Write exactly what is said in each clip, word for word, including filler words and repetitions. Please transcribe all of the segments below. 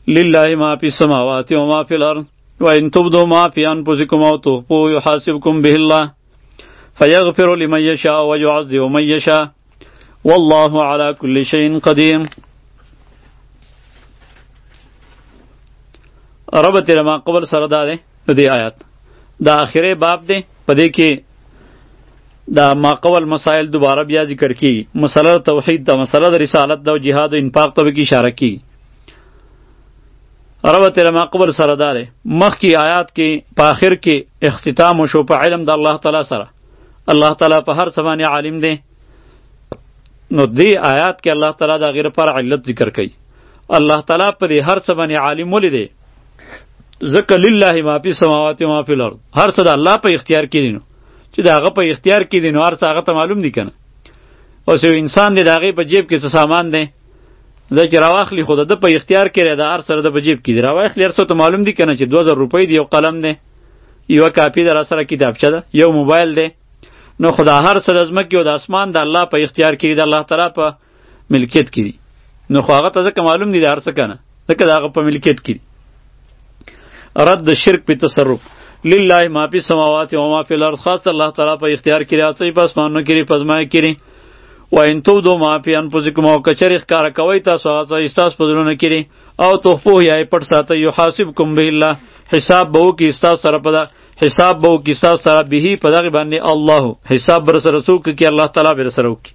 لله ما فی السماوات و ما فی الارض و ان تبدوا ما فی انفسکم او تخفوه یحاسبکم به الله فیغفر لمن یشاء و یعذب من یشاء والله علی کل شیء قدیر. ربط ما قبل سره دا دی د دې آیات دا آخره باب دی په دې کې دا ما قبل مسائل دوباره بیا ذکر کی مسله توحید دا مسله د رسالت دا جهاد او انفاق ته کی اشاره کی. ربط ما قبل سره دا دی مخکی آیات کې په آخر کې اختتام شو په علم د الله تعالی سره. الله تعالی په هر څه باندې عالم دی. نو دې آیات کې الله تعالی دا غیر پر علت ذکر کوي. الله تعالی په دې هر څه باندې عالم ولې دی؟ ذکر لله ما فی السماوات و ما فی الارض. هر څه د الله په اختیار کې دي. نو چې دا هغه په اختیار کې دي نو هر څه هغه ته معلوم دي کنه. اوس یو انسان دی د هغې په جیب کې څه سامان دی دا چې راواخلي خو د ده په اختیار کې دی د هر سره د په جیب کې دی راواخلي هر څه ته معلوم دي کنه چې دوه زره روپۍ دی یو قلم دی یوه کاپي ده راسره کتابچه ده یو موبایل دی. نو خو دا هر څه د ځمکې او د اسمان د الله په اختیار کې دي د الله تعالی په ملکیت کې دي. نو خو هغه ته ځکه معلوم دي د هر څه کنه ځکه د هغه په ملکیت کې دي. رد شرک په تصرف لله ما فی السماوات و ما فی الارض خاص الله تعالی په اختیار کې راځي په اسمانونو کې په ځمکه کې و ان تبدوا ما فی انفسکم او کچری ښکارا کوي تاسو هغه استاس په زړونو کې او تخفوه یا پټ ساتي یحاسبکم به الله حساب به وکي استاس سره په حساب به وکي استاس سره به په دغه باندې الله حساب بر سره څوک کې الله تعالی بر سره وکي.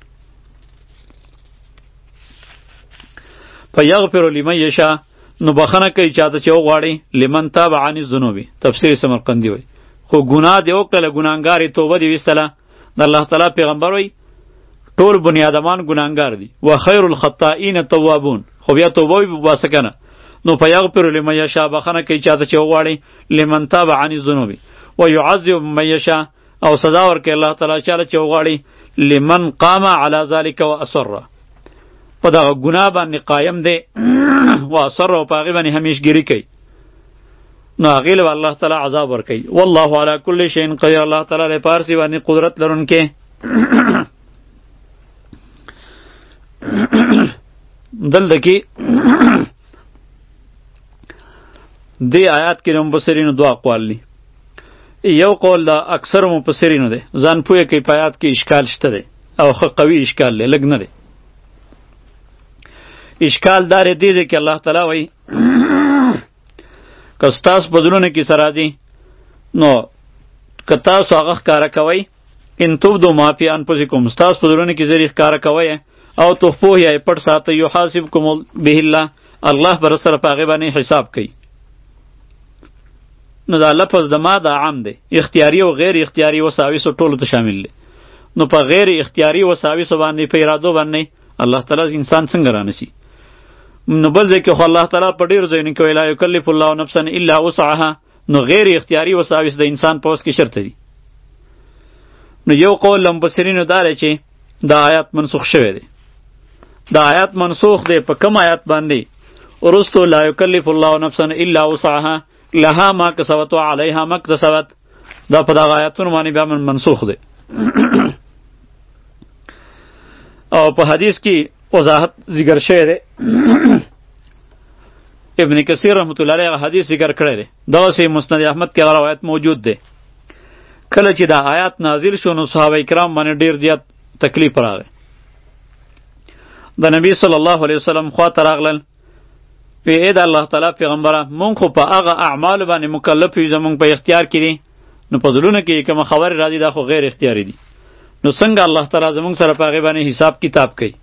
فیغفر لمن یشاء نو بخنه کوي چاته چې وغواړي لمن تاب عن الذنوب تفسیر سمرقندی وای خو ګناه دی وکړه ګناهګار توبه دی وستله د الله تعالی پیغمبر وای ټول بنی آدمان ګناهګار دي و خیر الخطائین توابون خو بیا توبه وي باسه کنه. نو فیغفر لمن یشاء بخنه کوي چاته چې وغواړي لمن تاب عن الذنوب و یعذب من یشاء او سزا ورکوي الله تعالی چاله چې وغواړي لمن قام علی ذلک و اصر په دغه ګناه باندې قایم دی و اصر او په هغې باندې همیشګیري کوي نو هغې له الله تعالی عذاب ورکوي. والله علی کل شیء قدیر الله تعالی له په هر څه باندې قدرت لرونکی. دلته کې دې آیات کې د مفسرینو دوه اقوال دي. یو قول د اکثر مفسرینو دی ځان پوهه کوي په آیات کې اشکال شته دی او ښه قوي اشکال دی لږ نه دی. اشکال دار دی چې الله تعالی وایي که ستاسو په زړونو کې څه راځي نو که تاسو هغه ښکاره کوئ ان تبدوا ما فی انفسکم ستاسو په زړونو کې زری ښکاره کوئ او تخفوه یا پټ ساتئ یحاسبکم به الله الله به سره په هغې باندې حساب کوي. نو دا لفظ د ما دا عام دی اختیاري او غیر اختیاري وساوسو ټولو ته شامل دی. نو په غیر اختیاري وساوسو باندې په ارادو باندې الله تعالی انسان څنګه رانسی. نو بل ځای کې خو الله تعالی په ډېرو ځایونو کې وایي لا یکلف الله نفسا الا وسعها نو غیر اختیاري وساوس د انسان په وس کې شرط دي. نو یو قول له مفسرینو دا دی چې دا آیات منسوخ شوی دی. دا آیات منسوخ دی په کوم آیات باندې ورستو لا یکلف الله نفسا الا وسعها لها ما کسبت وعليها ما اکتسبت دا په دغه آیاتونو باندې بیا منسوخ دی. او په حدیث کې وضاحت ذکر شوی دی ابن کثیر رحمت الله علیه حدیث ذکر کړی دی دغسې مسند احمد کې روایت موجود دی. کله چې دا آیات نازل شو نو صحابه کرام باندې ډیر زیات تکلیف راغی. د نبی صلی الله علیه وسلم خواته راغلل وی اې د الله تعالی پیغمبره مونږ خو په هغه اعمالو باندې مکلف یو زمونږ په اختیار کې دي نو په زړونو کې کومه خبرې راځي دا خو غیر اختیاري دي نو څنګه الله تعالی زمونږ سره په هغې باندې حساب کتاب کوي.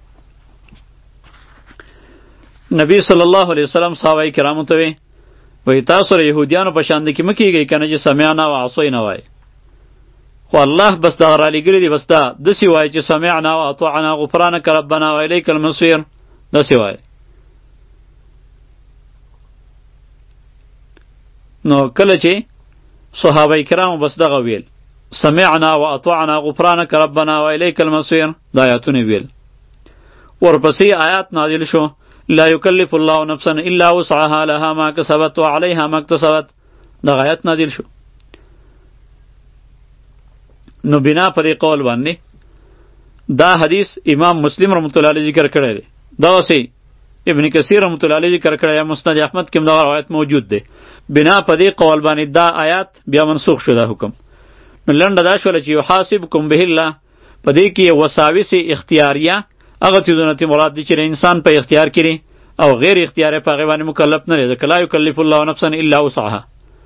نبی صلی الله علیه وسلم صحابه کرامو ته وی وی تاسو ر یهودیانو په شان د کې مه کېږئ که نه چې سمعنا و عصینا وایي خو الله بس دغه رالیږلي دي بس دا داسې وایي چې سمعنا و اطعنا غفرانک ربنا و الیک المصیر داسې وایي. نو کله چې صحابه کرامو بس دغه ویل سمعنا و اطعنا غفرانک ربنا و الیک المصیر دا آیاتونه ویل ورپسې آیات نازل شو لا یکلف الله نفسا الا وسعها لها ما کسبت وعليها ما اکتسبت دا آیات نازل شو. نو بنا پر قول باندې دا حدیث امام مسلم رحمت الله علیه ذکر کړی دی. دغسې ابن کثیر رحمت الله علیه ذکر کړی، مسند احمد کې دا روایت موجود دی. بنا په دې قول باندې دا آیات بیا منسوخ شو دا حکم. نو لنډه دا شوله چې یحاسبکم به الله، په دې کې وساوس اختیاریه هغه څیزونه ته مراد دي چې انسان په اختیار کړي او غیر اختیاري په هغې باندې مکلف نه دی، ځکه لا یکلف الله نفسا الا وسعها.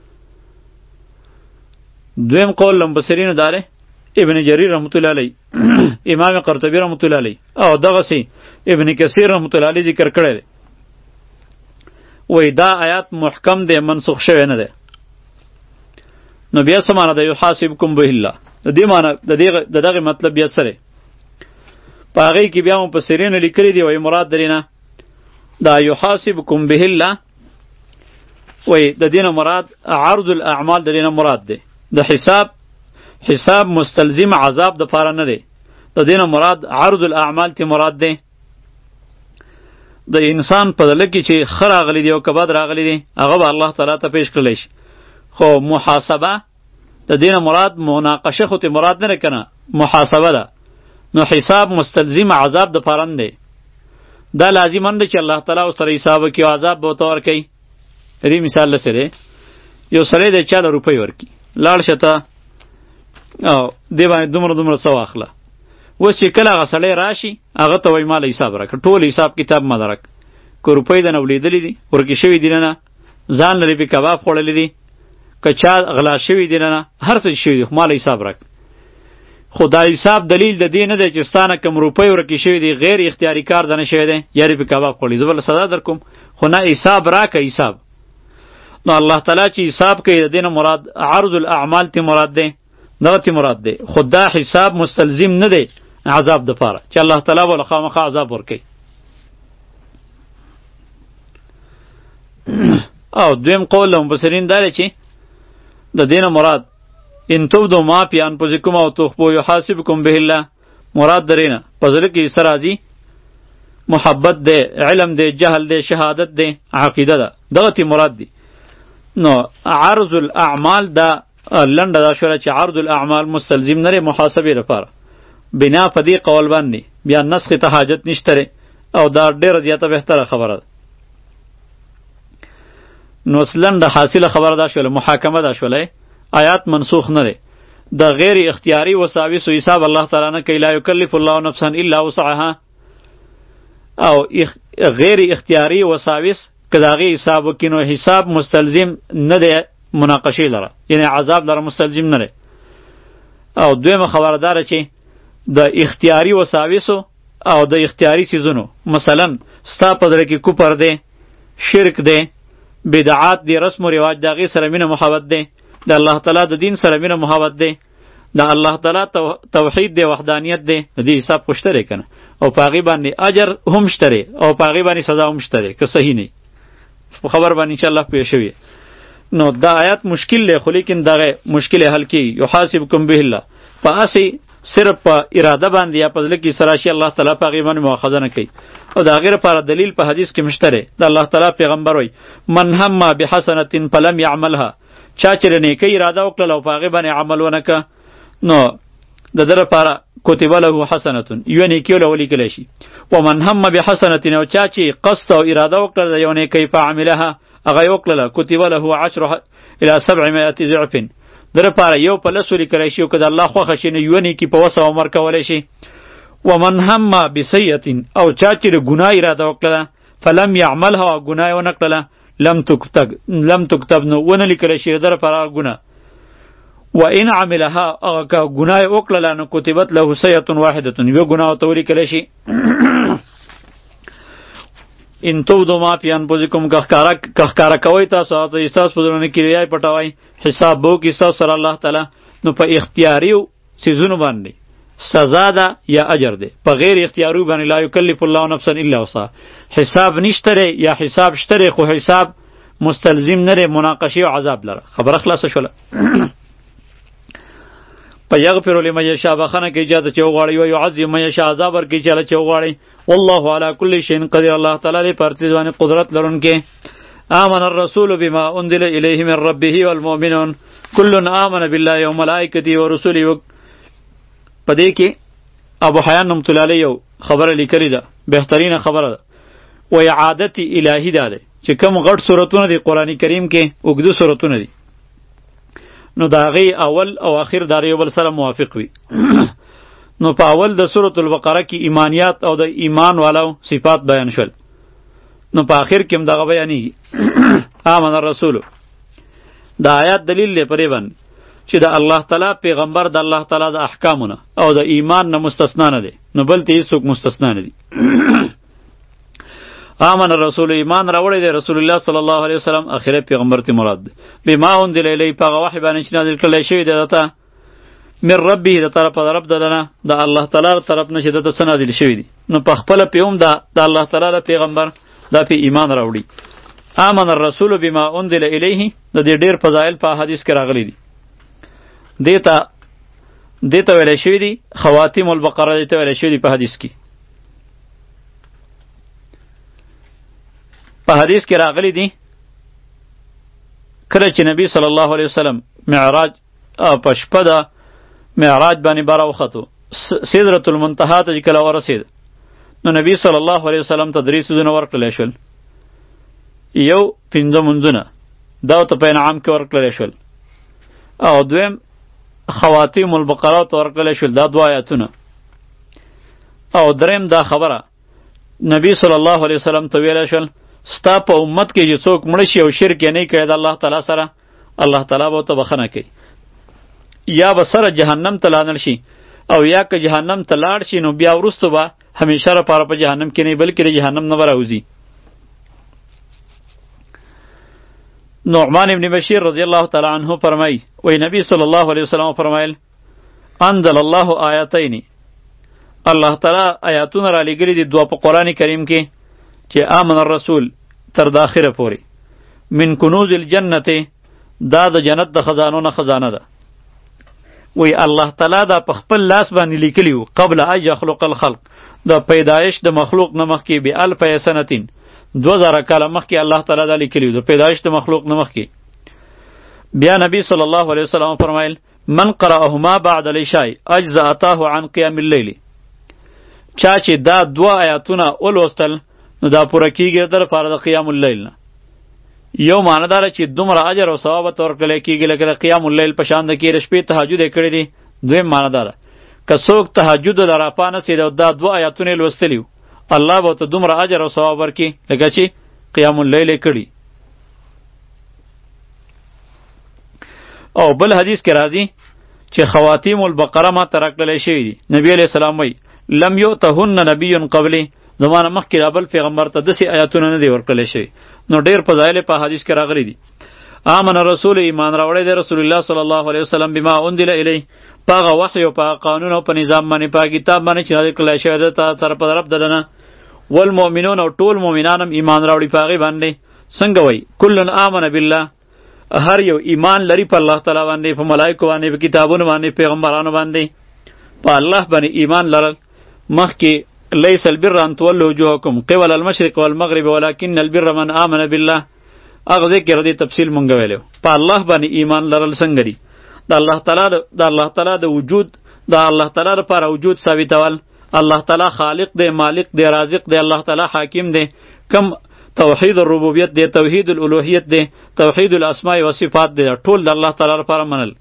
دویم قول لمبصرینو دا دی، ابن جریر رحمت الله علیه، امام قرطبی رحمت الله علیه او دغسې ابن کثیر رحمت الله علیه ذکر کړی دی. وای دا آیات محکم دی، منسوخ شوی نه دی. نو بیا څه معنی ده یحاسبکم به الله؟ د دې معنی د دغه مطلب بیا څه دی؟ په هغې کې بیا مفسرینو لیکلي دي، وایي مراد درې نه دا یحاسبکم به الله، وایي د دې نه مراد عرض الاعمال، د دې نه مراد دی د حساب حساب مستلزم عذاب د پاره نه دی، د دې نه مراد عرض الاعمال تی مراد دی. د انسان په دله کې چې ښه راغلی دی او که بد راغلی دی هغه به الله تعالی ته پیش کړلی شي، خو محاسبه د دې نه مراد مناقشه خو ته مراد نه کنه، محاسبه ده. نو حساب مستلزم عذاب د پاره نه دی، دا لازم نه چې الله تعالی سره حساب وکړي او عذاب به ورته ورکوي. دې مثال لسره یو سړی د چا له روپۍ ورکړي، لاړ شه ته او دې باندې دومره دومره څه واخله. اوس چې کله هغه سړی راشي هغه ته وایي ماله حساب راکړه، ټول حساب کتاب ما درک، که روپۍ دنه ولیدلي دي ورکې شوي دي نه، ځان لري پې کباب خوړلی دي، که چا غلا شوي دي نه، هر څه شوي دي، خو ماله حساب راکړه. خو دا حساب دلیل د دې نه دی چې ستا نه کوم روپۍ ورکې شوي دي غیر اختیاري کار دنه شوی دی، یا دې پې کباب خوړلی، زه به له سزا در کوم، خو نه حساب راکه حساب. نو الله تعالی چې حساب کوي د دې نه مراد عرض الاعمال تی مراد دی، دغه تی مراد دی، خو دا حساب مستلزم نه دی عذاب د پاره چې الله تعالی به له خامخا عذاب ورکوي. او دویم قول له مفسرین دا دی چې د دې نه مراد ان تبدوا ما فی انفسکم او تخفوه یحاسبکم به الله، مراد درې نه په زړه کې څه راځي، محبت دی، علم دی، جهل دی، شهادت دی، عقیده ده، دغه تی مراد دی. نو عرض الاعمال دا لنډه دا شوله چې عرض الاعمال مستلزم نه دی محاسبې لپاره. بنا په دې قول باندې بیا نسخ ته حاجت نشته او دا ډېره زیاته بهتره خبره ده. نو لنډه حاصله خبره دا شوله، محاکمه دا شوله، آیات منسوخ نه دی. د غیر اختیاري وساوس و حساب الله تعالی نه کوي، لا یکلف الله نفسا الا وسعها. او غیر اختیاري وساوس که د هغې حساب وکړي نو حساب مستلزم نه دی مناقشې لره، یعنی عذاب لره مستلزم نه دی. او دویمه خبره داره چې د اختیاري وساوسو او د اختیاري څیزونو، مثلا ستا په زړه کې کفر دی، شرک دی، بدعات دی، رسم و رواج د هغې سره مینه محبت دی، د الله تعالی د دین سره مینه محبت دی، د الله تعالی توحید دی، وحدانیت دی، د دې حساب خو شته دی که نه، او په هغې باندې اجر هم شته دی او په هغې باندې سزا هم شته دی که صحیح نه په خبر باندې انشاءالله پوه شوي. نو دا آیات مشکل دی، خو لیکن دغه مشکل حل کیږي. یحاسبکم به الله په هسې صرف په اراده باندې یا په زړه کې څه راشي الله تعالی په هغې باندې مؤاخذه نه کوي. او د هغې لپاره دلیل په حدیث کې مشته دی، د الله تعالی پیغمبر وایي من هم بحسنة فلم یعملها، چا چې د نیکۍ اراده وکړله او په هغې باندې عمل ونه که نو د ده لپاره کتب له حسنة، یوه نیکي له ولیکلی شي. ومن هم بحسنة، او چا چې قصد او اراده وکړله د یو نیکۍ فعملها، هغه یې وکړله، کتب له عشر الی سبعمائة ضعف، د ده لپاره یو په لسو لیکلی شي، او که د الله خوښه شي نو یوه نیکي په وسه عمر کولی شي. ومن هم بسیئة، او چا چې د ګناه اراده وکړله فلم یعملها، او ګناه یې ونه کړله، لم تکتب لم تکتب نو ونه لیکلی شي د ده لپاره ګناه. و ان عملها، هغه که ګناه یې وکړله نو کتبت له سیئة واحدة، یوه ګناه ورته ولیکلی شي. ان تبدوا ما فی انفسکم، که ښکاره کوئ تاسو هغه څه چې ستاسو په زړونو کې دی، پټوئ، حساب به وکړي ستاسو سره الله تعالی، نو په اختیاري څیزونو باندې سزا ده یا اجر ده، په غیر اختیاري باندې لا یکلف الله نفسا الا وسعها، حساب نشته یا حساب شته خو حساب مستلزم نه دی مناقشې او عذاب لره. خبره خلاصه شوله. په یغفر لمن یشاء، بخښنه کوي چاته چې وغواړي، او یعذب من یشاء، عذاب ورکوي چاله چې وغواړي. والله علی کل شیء قدیر، الله تعالی دې په هر څه باندې قدرت لرونکی. آمن الرسول بما انزل الیه من ربه والمؤمنون کل آمن بالله وملائکته ورسله. په دې کې ابو حیان رحمة الله علیه یو خبره لیکلې ده، بهترینه خبره ده. و عادت الهی دا دی چې کوم غټ سورتونه دی قرآن کریم کې اوږده سورتونه دي نو د هغې اول او اخر دا یو بل سره موافق وي نو په اول د سورة البقره کې ایمانیات او د ایمان والو صفات بیان شول نو په آخر کې هم دغه بیانېږي آمن الرسول دا آیات دلیل دی پرې باندې چې د الله تعالی پیغمبر د الله تعالی د احکامونه او د ایمان نه مستثنا نه دی نو بل ته هیڅوک مستثنا نه دي آمن الرسول ایمان راوړی دی رسول الله صلی الله علیه وسلم اخره پیغمبر ته مراد دی بما انزل الیه په هغه وحی باندې چې نازل کړی شوی دی دته من ربه د طرفه د رب ددنه د الله تعالی طرف نه چې دته څه نازل شوی دی نو په خپله پې هم د الله تعالی د پیغمبر دا پې ایمان راوړي آمن الرسول بما انزل الیه د دې ډېر فضایل په حدیث کې راغلی دي دیتا دیتا ویلی شوی دی خواتیم البقره دیتا ویلی شوی دی په حدیث کې په حدیث کې راغلی دی کله چې نبی صلی الله علیه وسلم معراج په شپه د معراج باندې بره وختو سدرة المنتهی ته چې کله ورسېد نو نبی صلی الله علیه وسلم ته درې څیزونه ورکړلی شول یو پنځه منځونه دا ورته په انعام کې ورکړلی شول او دویم خواتیم البقره ته ورکړلی شول دا دوه آیاتونه او دریم دا خبره نبی صلی الله علیه وسلم ته ویلی شول ستا په امت کې چې څوک مړه شي او شرک یې نه کوي د الله تعالی سره الله تعالی به ورته بخښنه کوي یا به سره جهنم ته لاړ شي او یا که جهنم ته لاړ شي نو بیا وروسته به همیشه لپاره په جهنم کې نه بلکې د جهنم نه به راوځي نعمان ابن بشیر رضی الله تعالی عنه فرمای وی نبی صلی الله علیه وسلم فرمایل انزل الله آیاتین الله تعالی آیاتونه را لګلی دي دوه په قرآن کریم کې چې آمن الرسول تر د آخره پورې من کنوز الجنت دا د جنت د خزانو نه خزانه ده وی الله تعالی دا په خپل لاس باندې لیکلی و قبل ان یخلق الخلق د پیدایش د مخلوق نه مخکې به الف سنتین دو زره کاله مخکې الله تعالی دا لیکلی و د پیدایش د مخلوق نه مخکې بیا نبی صلی الله علیه وسلم فرمایل من قرأهما بعد العشاء اجزأته عن قیام اللیل چا چې دا دوه آیاتونه ولوستل نو دا پوره کیږي در لپاره د قیام اللیل نه یو معنی داره چې دومره اجر او ثواب ورکړلی کیږي لکه د قیام اللیل په شان د کې د شپې تهجد یې کړی دی دویم معنی داره که څوک تهجد له راپانسېد او دا دوه آیاتونه یې لوستلي وو الله به ورته دومره اجر او ثواب ورکړي لکه چې قیام اللیل یې کړي او بل حدیث کې راځي چې خواتیم البقره ما ته راکړلی شوي دي نبی علیه السلام وایي لم یؤتهن نبی قبلی زمانه مخکې دا بل پیغمبر ته داسې آیاتونه نه دي ورکړلی شوي نو ډېر فضایل په حدیث کې راغلی دي آمن رسول ایمان راوړی دی رسول الله صلی الله علیه وسلم بما انزل الیه په هغه وحی او په قانون او په نظام باندې په کتاب باندې چې نازل کړی شوی دی ته طرف رب ددنه والمؤمنون او ټول مؤمنان هم ایمان راوړي په هغې باندې څنګه وایي کل آمن بالله هر یو ایمان لري په الله تعالی باندې په ملایکو باندې په کتابونو باندې پیغمبرانو باندې په الله باندې ایمان لرل مخکې لیس البر ان تولوا وجوهکم قبل المشرق والمغرب ولكن البر من آمن بالله هغه ذکر دی تفصیل مونږ ویلو په الله باندې ایمان لرل څنګه دی د الله تعالی د الله تعالی د وجود د الله تعالی لپاره وجود ثابتول الله تعالی خالق دی مالک دی رازق دی الله تعالی حاکم دی کم توحید الربوبیت دی توحید الالوهیت دی توحید الاسماء و صفات دی ټول د الله تعالی لپاره منل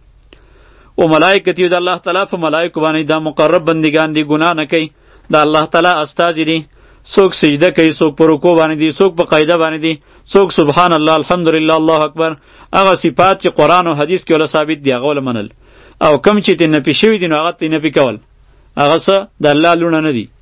او ملائکتی د الله تعالی په ملائکه باندې دا مقرب بندگان دی ګناه نه کوي د الله تعالی استاد دي څوک سجده کوي څوک په رکوع باندې دي څوک په قاعده باندې دي څوک سبحان الله الحمدلله الله اکبر هغه صفات چې قرآن او حدیث کې ول ثابت دي هغه ول منل او کم چې تی نفي شوي دي نو هغه تی نفي کول هغه څه د الله لونه نه دي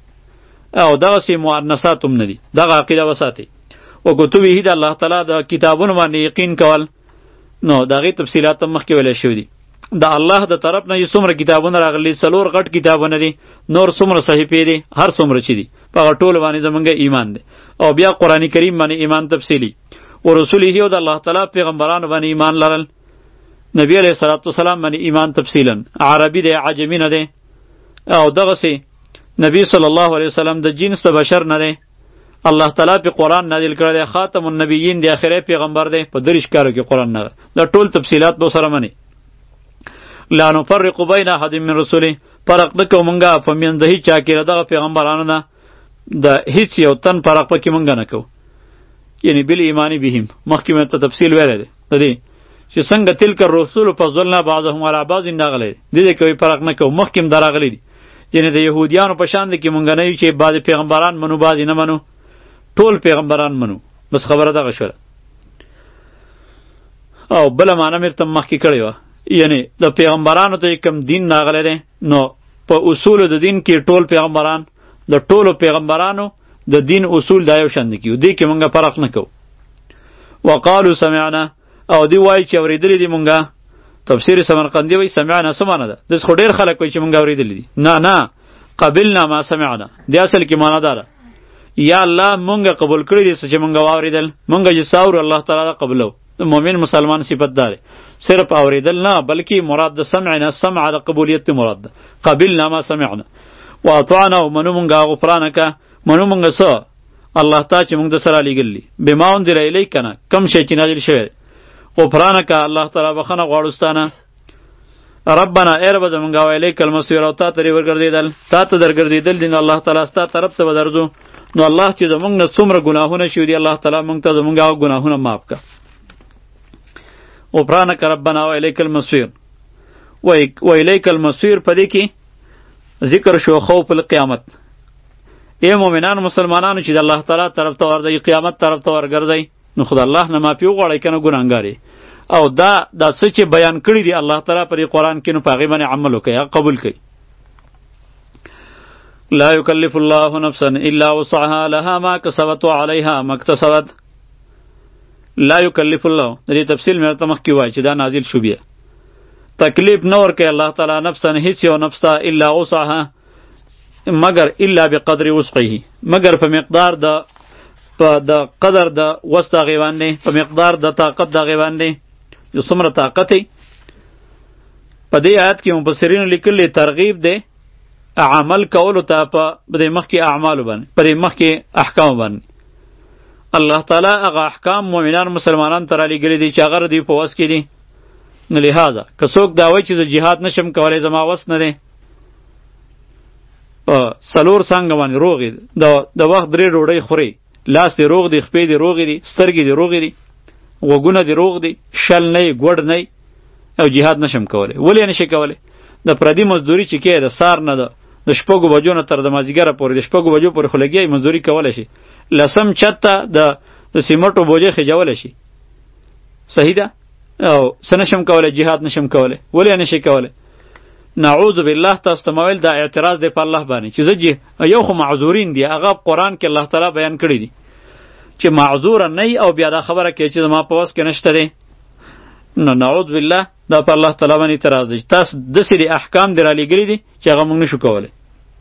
او دغه سي مؤنثات هم نه دي دغه عقیده وساتي او کتبه د الله تعالی د کتابونو باندې یقین کول نو دغه تفصیلات هم مخکې ویل شوي دي د الله د طرف نه څومره کتابونه راغلي څلور غټ کتابونه دي نور څومره صحیفې دي هر څومره چې دي په هغه ټولو باندې زمونږ ایمان دی او بیا قرآن کریم باندې ایمان تفصیلي او رسوله او د الله تعالی پیغمبرانو باندې ایمان لرل نبی علیه الصلاة والسلام باندې ایمان تفصیلا عربي دی عجمي نه دی او دغسې نبی صلی الله علیه وسلم د جنس د بشر نه دی الله تعالی په قرآن نازل کړی دی خاتم النبیین دی آخری پیغمبر دی په دریش کارو کې قرآن نه دا ټول تفصیلات به سره مني لا نفرق بین احد من رسوله فرق نکو مونږه په میندهی چا کې دغه پیغمبرانو نه د هیڅ یو تن فرق پکې مونږ نه کوو، یعنی بل ایمانی بهم مخکې مې ته تفصیل ویلی دی د دې چې څنګه تلک الرسول فضلنا بعضهم علی بعض راغلی دی دې کوي فرق نه کوو، مخکې هم دا راغلی دی. یعنی د یهودیانو په شان دی کې مونږ نه یو چې بعضې پیغمبران منو بعضې نه منو، ټول پیغمبران منو. بس خبره دغه شوله. او بله معنی مې ته مخکې کړې وه، یعنی د پیغمبرانو ته کوم دین راغلی دی نو په اصولو د دین کې ټول پیغمبران د ټولو پیغمبرانو د دین اصول دا یو شان دي کیو، دې کې مونږ فرق نه کوو. وقالو سمعنا، او دی وایي چې اورېدلي دي مونږه. تفسیر سمرقندي وایي سمعنا څه معنی ده؟ داس خو ډېر خلک وایي چې مونږ اورېدلي دي. نه نه، قبلنا ما سمعنا دی اصل کې معنی داره، یا الله مونږ قبول کړي دي چې مونږ واورېدل، مونږ چې ساور الله تعالی قبلو. مؤمن مسلمان صفت داره، صرف اوریدل نه بلکې مراد د سمع نه سمع د قبولیت مراد ده. قبلنا ما سمعنا واطعنا ومنو مونږه غفرانک منو مونږه سو الله تا چې مونږ د سره لګلی بما انزل الیک کنه کم شی چې نازل شوی غفرانک الله تعالی بخنه غواړستانه. ربنا ای رب زمونږه الیک المصیر او تا ته ورګرځیدل تا ته درګرځیدل دین الله تعالی ستا طرف ته ودرځو. نو الله چې زمونږ نه څومره ګناهونه شوي دي الله تعالی مونږ ته زمونږه ګناهونه معاف کړه. غفرانک ربنا و الیک المصیر و الیک المصیر پدې کې ذکر شو خوف القیامت. ای مؤمنان مسلمانانو چې د الله تعالی طرف ته ورځي قیامت طرف ته ورګرځي نو خدای الله نه معافي وغواړئ کنه ګناهګاری. او دا دا څه چې بیان کړی دی الله تعالی پر قرآن کې نو په هغې باندې عمل وکړئ، قبول کړئ. لا یکلف الله نفسا الا وسعها لها ما کسبت وعلیها ما اکتسبت. لا یکلف الله د دې تفصیل مې ورته مخکې وایي چې دا نازل شو بیا. تکلیف نه ورکوي الله تعالی نفسا هیڅ یو نفس ته الا وسعها مگر الا بقدر وسعه مگر په مقدار د په د قدر د وس د هغې باندې په مقدار د طاقت د هغې باندې یو څومره طاقت یې. په دې آیت کې مفسرینو لیکلي ترغیب دی عمل کولو ته په دې مخکې اعمالو باندې په دې مخکې احکامو باندې. الله تعالی هغه احکام مؤمنان مسلمانان ته رالیږلي دي چې هغه دوی په وس کې دي. نو لهذا که څوک دا وایي چې زه جهاد نشم کولی زما وس نه دی، څلور څانګه باندې روغ یې د وخت درې ډوډۍ خوري، لاس دې روغ دی، خپې دې روغې دي، سترګې دې روغې دي، غوږونه دې روغ دي، شل نه یې ګوډ نه یې او جهاد نشم کولی. ولې نشي کولی؟ د پردي مزدوري چې کې د سار نه ده د شپږو بجو نه تر د مازدیګره پورې د شپږو بجو پورې خو لګیا یې مزدوري کولی شي، لسم چت ته د سیمټو بوجې خجولی شي، صحیح ده؟ او څه نشم کولی؟ جهاد نشم کولی. ولې نشي کولی؟ نعوذ بالله تاسو ته مویل دا اعتراض دی په الله باندې چې زه یو خو معذورین دي هغه قرآن کې الله تعالی بیان کړی دي چې معذوره نه او بیا دا خبره کوي چې زما په وس کې نشته دی. نو نعوذ بالله دا په الله تعالی باندې اعتراض دی. تاسو داسې احکام دې رالیږلي دي چې هغه موږ نشو کولی.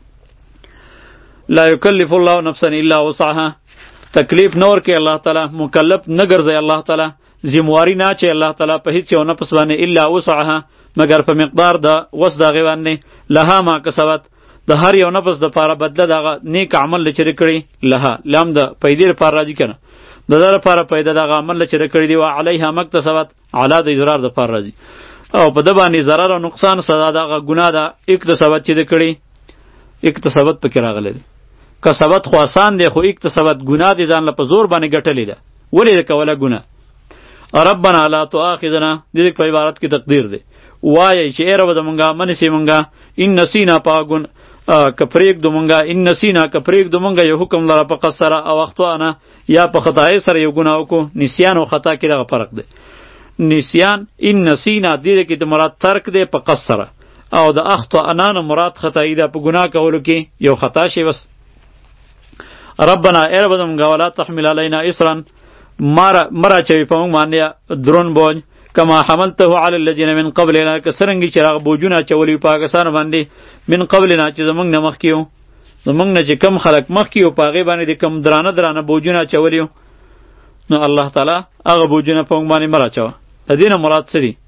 لا یکلف الله نفسا الا وسعها تکلیف نه ورکوي الله تعالی، مکلف نه ګرځوي الله تعالی، ذمواري نه اچوي الله تعالی په هیڅ یو نفس باندې الا وسعها مگر په مقدار د وس د هغې باندې. لها ما کسبت د هر یو نفس دپاره بدله د هغه نیک عمل چې دی کړی. لها لام د پیدې لپاره راځي که نه، د ده لپاره پیدا د هغه عمل چې دی کړی دی. و علیها ما اکتسبت علا د اضرار دپاره راځي او په ده باندې ضرر او نقصان سزا د هغه ګناه ده اکتسبت چې دی کړی. اکتسبت پکې راغلی دی. کسبت خو آسان دی خو اکتسبت ګناه دی ځان له په زور باندې ګټلې ده. ولې ده کوله ګناه؟ ربنا لا تؤاخذنا دې په عبارت کې تقدیر دی. وایي چې ای رب زمونږه منسې مونږه ان نسینا پاګون که پرېږدو مونږه ان نسینا که پرېږدو مونږه یو حکم لره په قصره او اخطانا یا په خطایې سره یو ګناه وکړو. نسیان او خطا کې دغه فرق دی. نسیان ان نسینا دې کې د مراد ترک دی په قصره او د اخطانا نه مراد خطایي ده په ګناه کولو کې یو خطا شي بس. ربنا ای رب زمونږه ولا تحمل علینا اسرا مرا چوي په مونږ باندې درون بوج کما حملته علی الذین من قبلنا که څرنګه چې راغ بوجونه چولی په هغه کسانو باندې من قبلنا چې زمونږ نه مخکې وو، زمونږ نه چې کم خلک مخکې وو په هغې باندې د کم درانه درانه بوجونه چولی وو. نو الله تعالی هغه بوجونه په مونږ باندې مه راچوه. د دې نه مراد څه دي؟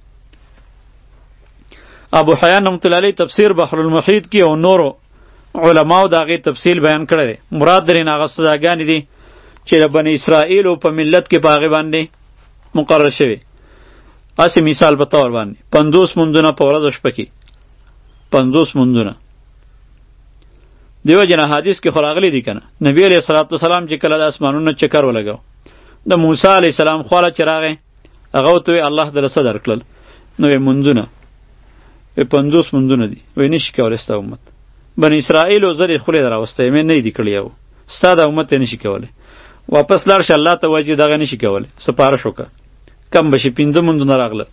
ابو حیان رحمت الله علیه تفسیر بحر المحیط کې او نورو علماو د هغې تفصیل بیان کړی دی. مراد درې نه هغه سزاګانې دي چې د بني اسرائیلو په ملت کې په هغې باندې مقرر شوي. اسی مثال په طور باندې پنځوس منځونه په ورځ او شپه کې پنځوس منځونه دیو جن حدیث کې خراغلی دي کنه نبی علیہ الصلوۃ والسلام چې کله د اسمانونو چکر ولګاو د موسی علیہ السلام خواله چراغه هغه ته الله دل صدر کړل نو منځونه په پنځوس منځونه دي وای نشي کولای ستا امت بنی اسرائیل او زری خله دراوسته مې نه دی کړیو ستا د امت نشي کولای واپس لاړ شه الله ته وایي دغه نشي کولای سپارښت وکړه کم بشي پنځه منځونه راغله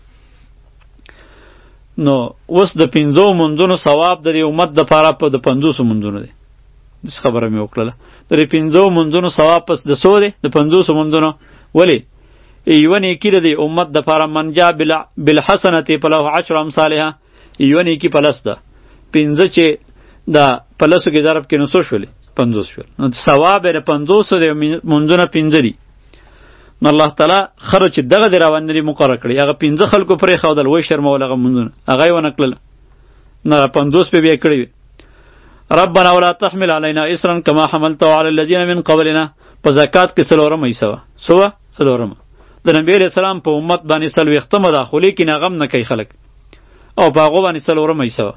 نو اوس د پنځو منځونو ثواب د امت د پاره په د پنځوس منځونو دی دس خبره مې وکړله د پنځو منځونو ثواب پس د سو دی د پنځوس منځونو ولی ایونی کې د امت د پاره منجا بالحسنه فله عشر امثالها ایونی کې پلس ده پنځه چې د پلسو کې ضرب کې نو څو شولې پنځوس شول نو ثواب یې پنځوس د منځونه پنځه دي نو الله تعالی خرج دغه د راوندري مقرره کړی هغه پنځه خلکو پرې خودل وای شرمول هغه منځونه هغه یې ونه کړل نه پنځوس په بیا کړی ربنا ولا تحمل علينا اسرا كما حملته على الذين من قبلنا په زکات کې سلورم ایسوا سوا سلورم د نبی علیہ السلام په امت باندې سلوي ختمه داخلي کې نغم نه کوي خلک او په هغه باندې سلورم ایسوا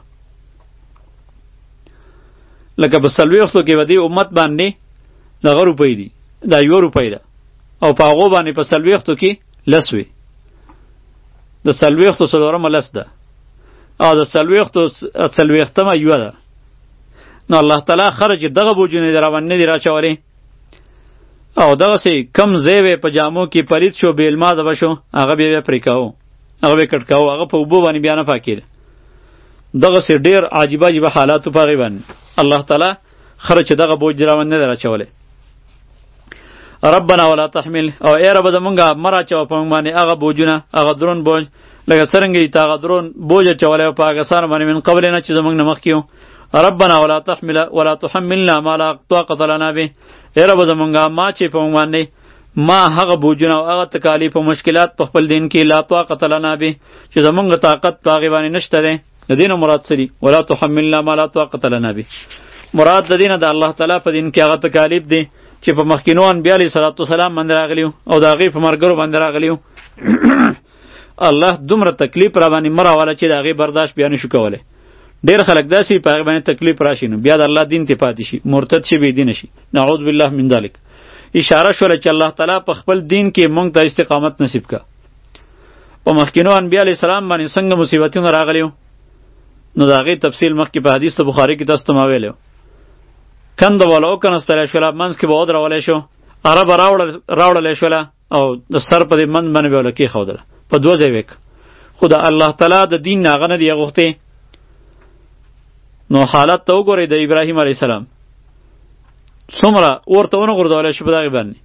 لکه په سلوي وختو کې ودی امت باندې دغه روپۍ دي دا یو روپۍ ده او په هغه باندې په سلوي وختو کې لسوي د سلوي وختو سلورم لس ده او د سلوي وختو سلوي ختمه یو ده نو الله تعالی خرج دغه بوجونه دراونه دی راچولې او دغه سي کم زیوه په جامو کې پرید شو بیل ما ده بشو هغه بیا پریکاو هغه کټکاو هغه په وبو باندې بیان پاکید دغه سي ډیر عجیب عجیب حالات په غیبن الله تعالی خرج دغه بوج دراونه دی راچولې ربنا ولا تحمل او ای رب زمونږه مرا چو په باندې هغه بوجونه هغه درون بوج لکه څنګه تا هغه درون بوج چولې په هغه سره باندې من قبل نه چې زمونږ نه مخکیو ربنا ولا تحمل ولا تحملنا ما لا طاقت لنا به ای رب زمونږه ما چې په باندې ما هغه بوجونه او هغه تکالیف او مشکلات په خپل دین کې لا طاقت لنا به چې زمونږه طاقت پاغي باندې نشته ده د دین مراد سری ولا تحملنا ما لا طاقت لنا به مراد د دین د الله تعالی په دین کې هغه تکالیف دي چې په مخکینو انبیاء علیه صلوات و سلام باندې راغلیو او د هغې په مرګرو باندې راغلیو الله دومره تکلیف را باندې مراواله چې د هغې برداشت بیا نشو کولی ډېر خلک داسې په هغې باندې تکلیف راشي نو بیا د الله دین ته پاتې شي مرتد شي بېدینه شي نعوذ بالله من ذلک اشاره شوله چې الله تعالی په خپل دین کې موږ ته استقامت نصیب کا په مخکینو انبیاء علیه السلام باندې څنګه مصیبتونه راغلیو نو د هغې تفصیل مخکې په حدیث د بخاري کې تاسو ته ما ویلی کند والا او کنستلی شوله منځ کې به ودرولی شو عرب راوړلی شوله او د سر په دې منځ باندې به وله کېښودله په دوه ځای ویک خو د الله تعالی د دین نه هغه نه دی غوښتې نو حالت ته وګورئ د ابراهیم علیه السلام څومره ورته ونه غورځولی شو په دغې باندې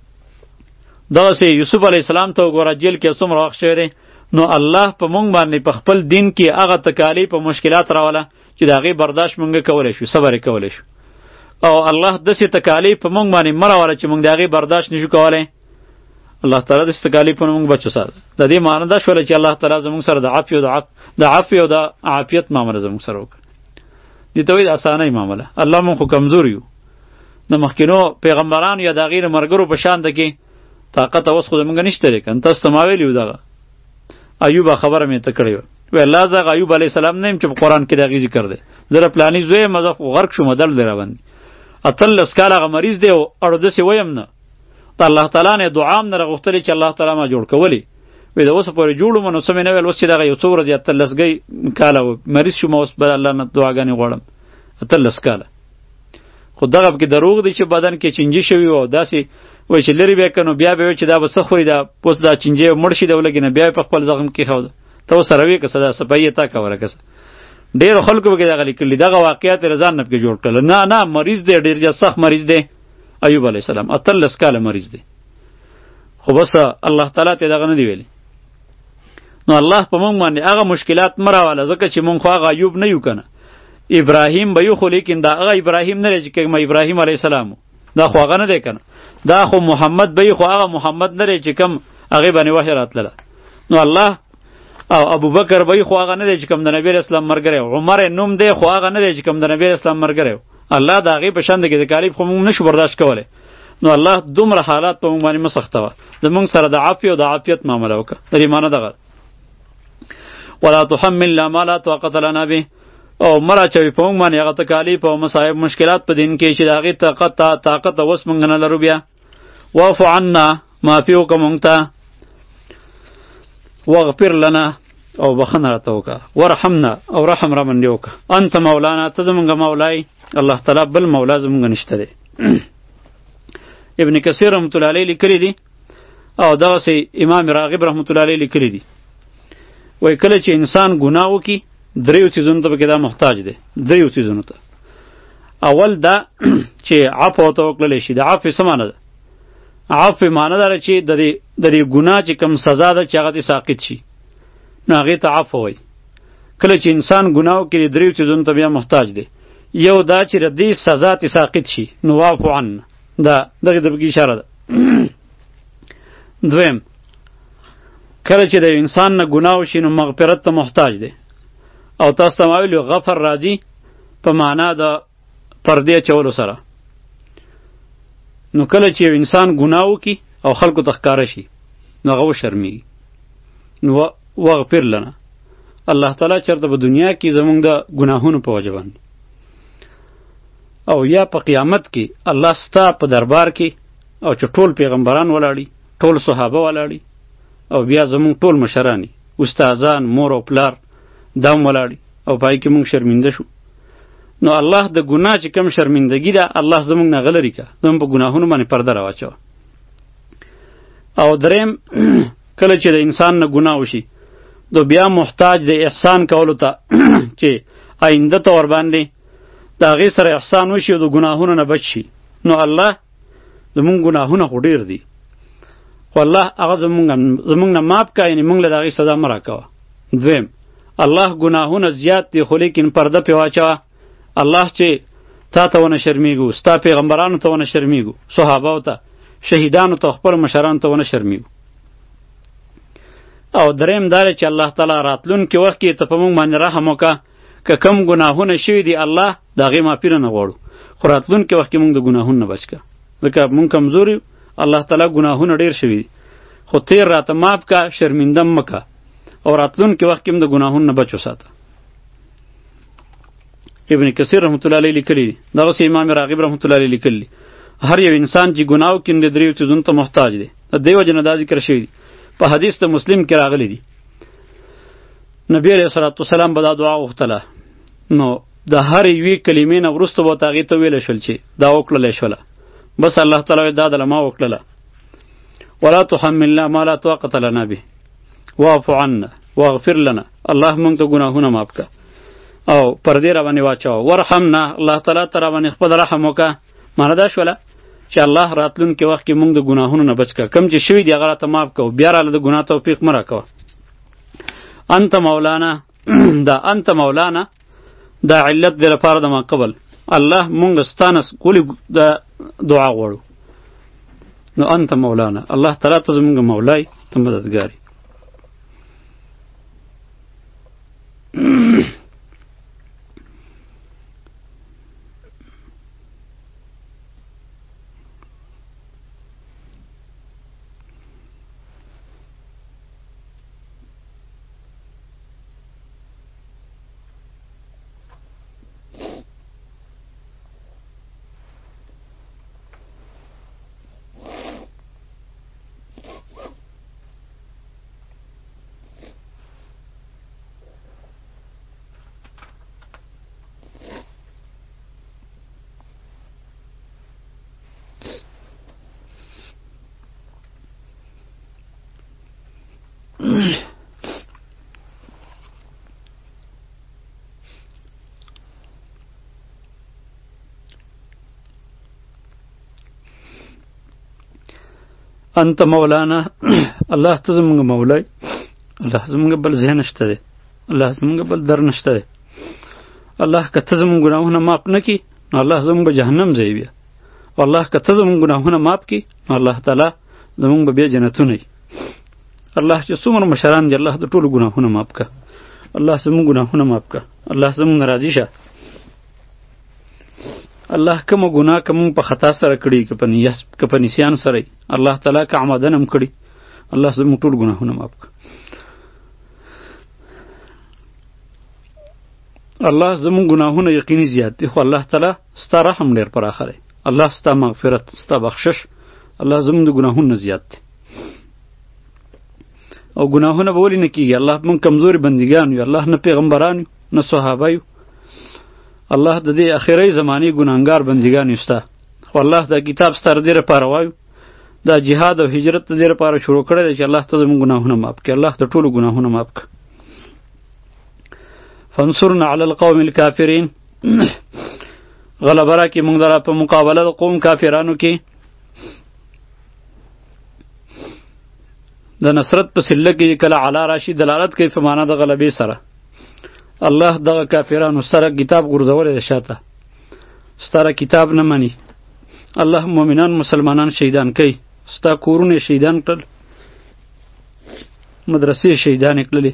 دغسې یوسف علیه السلام ته وګوره جیل کې څومره وخت شوی دی نو الله په مونږ باندې په خپل دین کې هغه تکالیف او مشکلات راوله چې د هغې برداشت مونږ کولی شو صبر یې کولی شو او الله داسې تکالیف په مونږ باندې مه راوله چې مونږ د هغې برداشت نشو کولی الله تعالی داسې تکالیف په مونږ بچو ساته د دې معنی دا شوله چې الله تعالی زمونږ سره د عفو د د عفو او د عافیت معامله زمونږ سره وکړه دې ته وایي د اسانۍ معامله الله مونږ خو کمزور یو د مخکینو پیغمبرانو یا د هغې د مرګرو په شان ده کې طاقت اوس خو زمونږ نشته دی کنه تاسو ته ما ویلي وو دغه ایوب خبره مې ته کړې وه وی الله زه ایوب علیه السلام نه یم چې په قرآن کې د هغې ذکر دی زه د پلاني زوی یم زه خو غرق شوم درد دی راباندې اتلس کاله هغه مریض دی او اړو داسې ویم نه د الله تعالی نه دعا هم نه راغوښتلې چې الله تعالی ما جوړ کولی وی د اوسه پورې جوړ وم نو څه مې نه ویل اوس چې دغه یو څو ورځې اتلسګۍ کاله مریض شوم اوس به الله نه دعاګانې غواړم اتلس کاله خو دغه پکې دروغ دی چې بدن کې چینجي شوي او داسې وایي چې لرې بیا که نو بیا به وایي چې دا به څه خوري دا اوس دا چینجی مړ شي د ولګي نه بیا یې په خپل زخم کېښوده ته ورسره وې که څه دا صفایي یې تا کوله که څه ډېرو خلکو پکې دغه لیکلي دغه واقعیات یې ځان نه پکې جوړ کړل نه نه مریض دی ډېر زیات سخت مریض دی ایوب علیه السلام اتلس کاله مریض دی خو بس الله تعالی ته دغه نه دی ویلی نو الله په موږ باندې هغه مشکلات مه راوله ځکه چې موږ خو هغه ایوب نه یو که نه ابراهیم به یو خو لیکن دا هغه ابراهیم نه دی چې کوم ابراهیم علیه السلام دا خو هغه نه دی که نه دا خو محمد به خو هغه محمد نه دی چې کوم هغې باندې وحی راتلله نو الله او ابو بکر به خو هغه نه دی چې کوم د نبی اسلام مرګری عمر نوم دی خو هغه نه دی چې کوم د نبی اسلام مرګری الله د هغې په شان د تکالیف خو موږ نشو برداشت کولی نو الله دومره حالات په موږ باندې مه سختوه زموږ سره د عفو او د عافیت معامله وکړه د دې معنی دغه ولا تحملنا ما لا طاقت لنا به او مر اچوي په موږ باندې هغه تکالیف او مصائب مشکلات په دین کې چې د هغې طاقت طاقت او وس موږ نه لرو. بیا واعف عنا معافي وکړه موږ ته، واغفر لنا او بخښنه راته وکړه، ورحمنا او رحم را باندې وکړه، انت مولانا ته زموږ مولای. الله تعالی بل مولا زموږ نشته دی. ابن کثیر رحمت الله علیه لیکلی دی او دغسې امام راغب رحمت الله علیه لیکلی دی، وایي کله چې انسان ګناه وکړي دریو څیزونو ته پکې دا محتاج دی. دریو څیزونو ته، اول دا چې عفو ورته وکړلی شي. د عفو څه معنی ده؟ عفو معنی داره چې د دې د دې ګناه چې کوم سزا ده چې هغه دې ساقط شي، نو هغې ته عفو وایي. کله چې انسان ګناه وکړي دریو څیزونو ته بیا محتاج دی. یو دا چې د دې سزا ته ساقط شي، نو واعف عنا، دا دغې ته پکې اشاره ده. دویم، کله چې د انسان نه ګناه وشي نو مغفرت ته محتاج دی. او تاسو ته ما ویلي غفر راځي په معنا د پردې اچولو سره. نو کله چې یو انسان ګناه وکړي او خلکو ته ښکاره شي نو هغه وشرمېږي. نو واغفر لنا، الله تعالی چېرته په دنیا کې زموږ د ګناهونو په وجه باندې او یا په قیامت کې الله ستا په دربار کې او چې ټول پیغمبران ولاړي، ټول صحابه ولاړي او بیا زموږ ټول مشرانی، استادان، مور او پلار دام ولاړي او پای کې موږ شرمنده شو. نو الله د ګناه چې کم شرمندگی ده الله زموږ نه غلري که، زموږ په ګناهونو باندې پرده راواچوه. او دریم، کله چې د انسان نه ګناه وشي نو بیا محتاج د احسان کولو ته چې آینده ته ورباندې د هغې سره احسان وشي او د ګناهونو نه بچ شي. نو الله زموږ ګناهونه خو ډېر دي، خو الله هغه زموږ نه معاف که، یعنې موږ له د هغې سزا مه راکوه. دویم، الله ګناهونه زیات دي خو لیکن پرده پې واچوه. الله چې تا ته ونه شرمیږو، ستا پیغمبرانو ته ونه شرمیږو، صحابهو ته، شهیدانو ته، خپل مشرانو ته ونه شرمیږو. او دریم دا چې الله تعالی راتلونکي وخت کې ته په موږ باندې رحم وکړه. که کم ګناهونه شوي دي الله د هغې معافي نه غواړو، خو راتلونکي وخت کې موږ د ګناهونو نه بچ کړه، ځکه موږ کمزور یو. الله تعالی ګناهونه ډېر شوي دي، خو تیر راته معاف کړه، شرمنده م مه کړه، او راتلونکي وخت کې هم د ګناهونو نه بچ وساته. ابن کثیر رحمت الله علیه لیکلی دی، دغسې امام راغب رحمت الله علیه لیکلی دی، هر یو انسان چې ګناه وکړي نو د دریو څیزونو ته محتاج دی. د دې وجې نه دا ذکر شوي دي، په حدیث د مسلم کې راغلی دی. نبی علیه الصلاة والسلام به دا دعا غوښتله، نو د هر یوې کلمې نه وروسته به ورته هغې ته ویلی شول چې دا وکړلی شوله. بس الله تعالی وایي دا دله ما وکړله. ولا تحملنا ما لا طاقة لنا به واعف عنا واغفر لنا، الله موږ ته ګناهونه معاف کړه او پردې را باندې واچوه. ورحمنا، الله تعالی ته را باندې خپل رحم وکړه. معنی دا شوله چې الله راتلونکي وخت کې موږ د ګناهونو نه بچ کړه، کم چې شوي دي هغه راته معاف کړه، بیا راله د ګناه توفیق مه راکوه. انت مولانا، دا انت مولانا دا علت دی لپاره د ما قبل. الله مونږ ستانه کولی د دعا غواړو، نو انت مولانا، الله تعالی ته زمونږ مولای، ته مددګاری. انت مولانا، الله ته زمونږ مولای، الله زمونږ بل ځای نشته دی، الله زمونږ بل در نشته دی. الله که ته زمونږ ګناهونه معاف نه کړي نو الله زمونږ به جهنم ځای بیا، او الله که ته زمونږ ګناهونه معاف کړي نو الله تعالی زمونږ به بیا جنتونه وي. الله چې څومره مشران دي الله د ټولو ګناهونه معاف کړه، الله زمونږ ګناهونه معاف کړه، الله زمونږ نه راضي شه. الله کومه ګناه که مونږ په خطا سره کړي، که په نیت که په نسیان سره الله تعالی که عمدن هم کړي، الله زموږ ټول ګناهونه معاف کړه. الله زمون ګناهونه یقیني زیات دي، خو الله تعالی ستا رحم ډېر پراخه دی. الله ستا مغفرت، ستا بخشش، الله زمون د ګناهونه زیات دی. او ګناهونه به ولې نه کېږي؟ الله موږ کمزوري بندګان یو، الله نه پیغمبران یو نه صحابه یو، الله د دې اخري زمانې ګناهګار بندګان یو ستا. خو الله دا کتاب ستا د دې لپاره وایو، دا جهاد او هجرت د دې لپاره شروع کړی دی چې الله ته زموږ ګناهونه معاف کړي. الله د ټولو ګناهونه معاف کړي. فانصرنا علی القوم الکافرین غلبه راکړي موږ دره په مقابله د قوم کافرانو کې. د نصرت په سله کې کله علا راشي دلالت کوي په معنا د غلبې سره. الله دغه کافرانو سره کتاب ګرځولی دی شاته، ستاره کتاب نه مني. الله مؤمنان مسلمانان شهیدان کوي، ستا کورونه شهیدان کړل، مدرسې شهیدانې کړلې،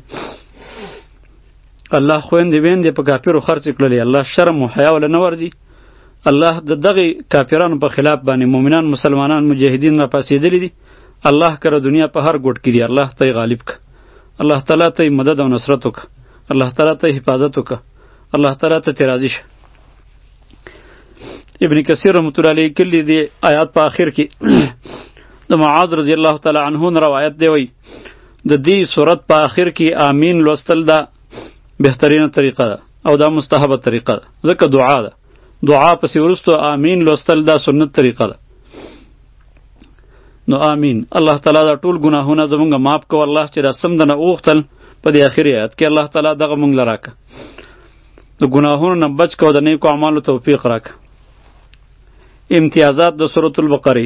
الله خویندې ویندې په کافرو خرڅې کړلې. الله شرم و حیا وله نه ورځي. الله د دغې کافرانو په خلاف باندې مؤمنان مسلمانان مجاهدین را پاسېدلي دي. الله کره دنیا په هر ګوټ کې دي، الله ته یې غالب که، الله تعالی ته یې مدد او نصرت وکړه، الله تعالی ته یې حفاظت وکړه، الله تعالی ته ترې راضي شه. ابن کثیر رحمت الله علیه کلی دی آیات په آخر کې د معاذ رضی الله تعالی عنه نه روایت دی، وی د دې صورت په آخر کې آمین لوستل دا بهترینه طریقه ده او دا مستحبه طریقه ده، ځکه دعا ده. دعا پسې وروستو آمین لوستل دا سنت طریقه ده. نو آمین. الله تعالی دا ټول ګناهونه زمونږ معاف کو. الله چې رسم دنه اوختل په دې آخري آیات کې الله تعالی دغه مونږ لراکه د ګناهونو نه بچ کو، د نیکو اعمالو توفیق راکه. امتیازات د سورۃ البقره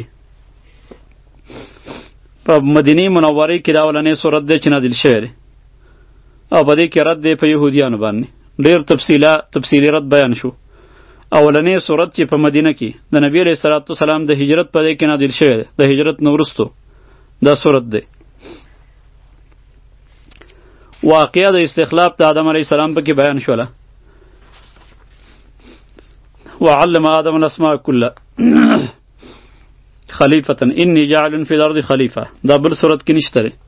په مدینه منوره کې دا اولنې سورۃ دی چې نازل شوی دی او په دې کې رد دی په یهودیانو باندې. ډېر تفصیلا تفصیلی رد بیان شو. اولنې سورت چې په مدینه کې د نبی علیه الصلاة والسلام د هجرت په دې کې نازل شوی دی، د هجرت نه وروستو دا سورت دی. واقعه د استخلاف د آدم علیه السلام پکې بیان شوله. وعلم آدم الاسماء كلها خلیفة انی جاعل فی الارض خلیفه، دا بل سورت کې نشته دی.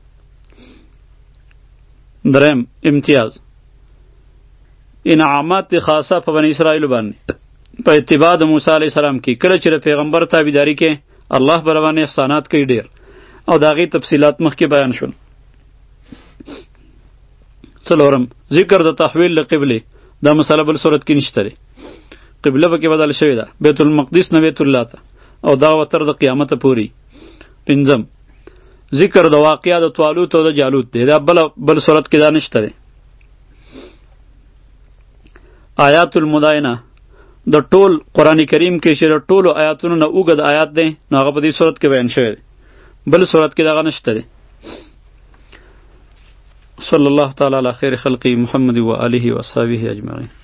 دریم امتیاز انعامات خاصه په بنی اسرائیل باندې په اتباع د موسی علیه السلام کې. کله چې د پیغمبر تابعداري کې الله بر باندې احسانات کوي ډیر، او د هغې تفصیلات مخکې بیان شول. څلورم ذکر د تحویل له قبلې، دا مسله بل صورت کې نشته دی. قبله پکې بدل شوې ده، بیت المقدس نه بیت الله ته، او دا وتر د قیامته پورې. پنځم ذکر د واقعه د طالوت او د جالوت دی، دا بل بل صورت کې دا نشته دی. آیات المداینه د ټول قرآن کریم کې چې د ټولو آیاتونو نه اوږد آیات دی، نو هغه په دې صورت کې بیان شوی دی، بل صورت کې دغه نشته دی. صلی الله تعالی علی خیر خلقی محمد و آله و اصحابه اجمعین.